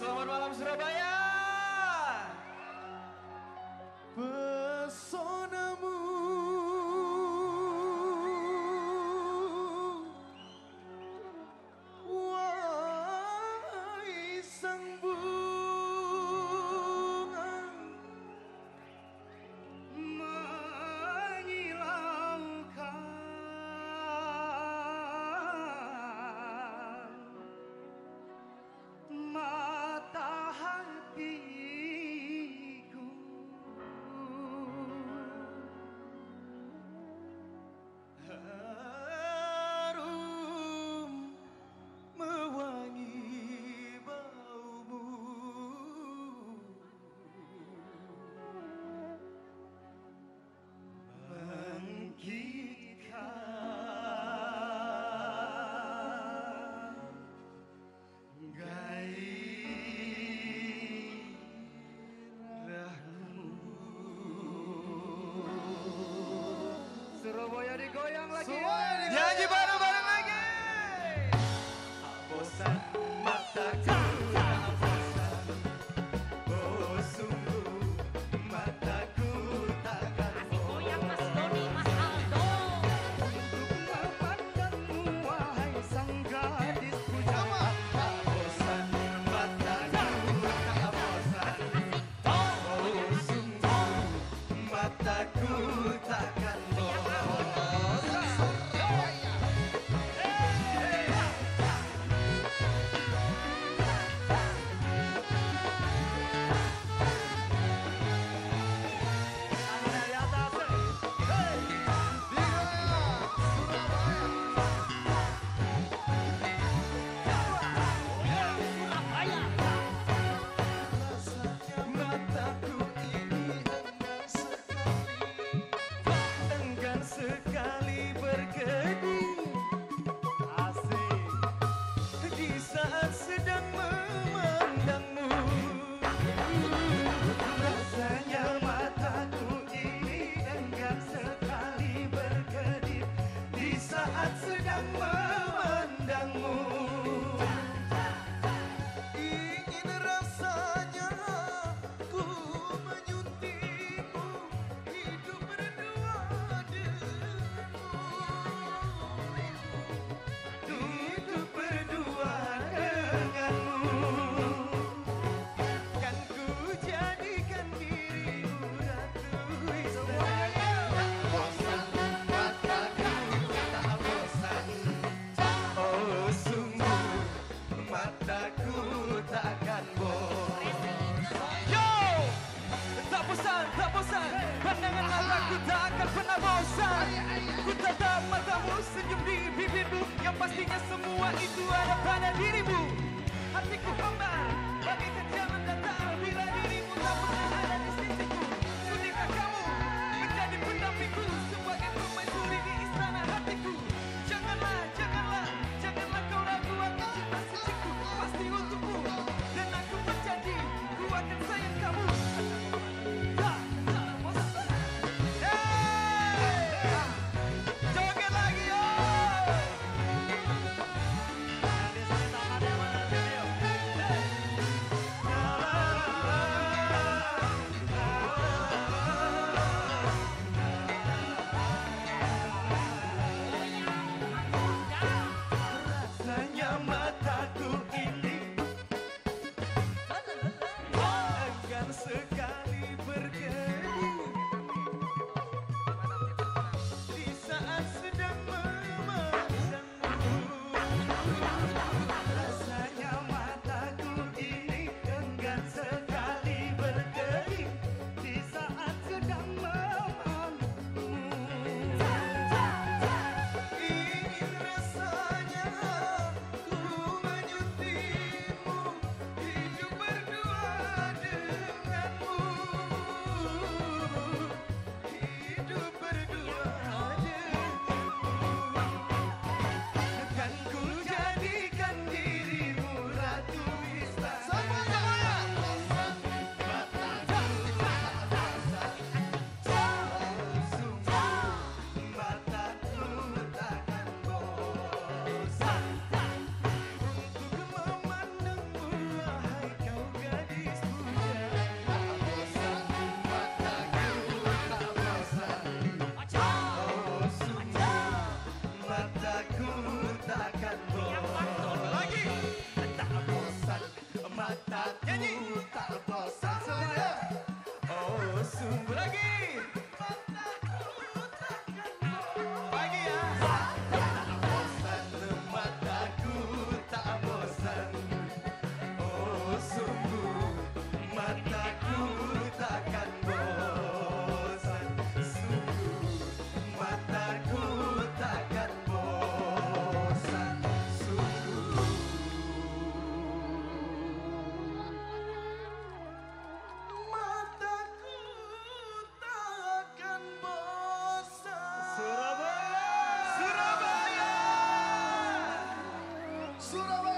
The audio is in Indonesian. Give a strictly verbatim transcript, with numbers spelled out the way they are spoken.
Selamat malam Surabaya. Pesonamu wahai sang bunga menyilaukan mata hatiku. Harum mewangi baumu, bangkitkan gairahmu. Surabaya digoyang lagi. Nyanyi bareng-bareng lagi. Tak bosan mataku, tak bosan. Oh sungguh mataku takkan Goyang Mas Doni, Mas Aldo. untuk memandangmu wahai sang gadis pujaan. Tak bosan mataku, tak bosan. Oh sungguh mataku takkan bosan. Mataku ini enggan sekali, enggan sekali berkedip. Asik. Di saat sedang memandangmu, rasanya mataku ini enggan sekali berkedip. Di saat sedang memandangmu, ingin rasanya ku menyuntikmu, hidup berdua denganmu, hidup berdua denganmu. Kan ku jadikan dirimu ratu istana. Bosan mataku tak bosan. Oh sungguh mataku takkan bosan. Yo, tak bosan, tak bosan. Pandangan mataku tak akan pernah bosan. Ku tatap matamu, senyum di bibirmu. Yang pastinya semua itu ada pada dirimu. Hatiku hambar, bagaikan zaman datar. Bila dirimu tak pernah ada di sisiku. Sudikah kamu menjadi pendampingku sebagai permaisuri di istana hatiku? Janganlah, janganlah, janganlah kau ragu akan cinta suciku. Pasti untukmu, dan aku berjanji ku akan sayang kamu. Tak, tak bosan. Hey! Joget lagi yo. Tangannya mana? Ayo. Surabaya.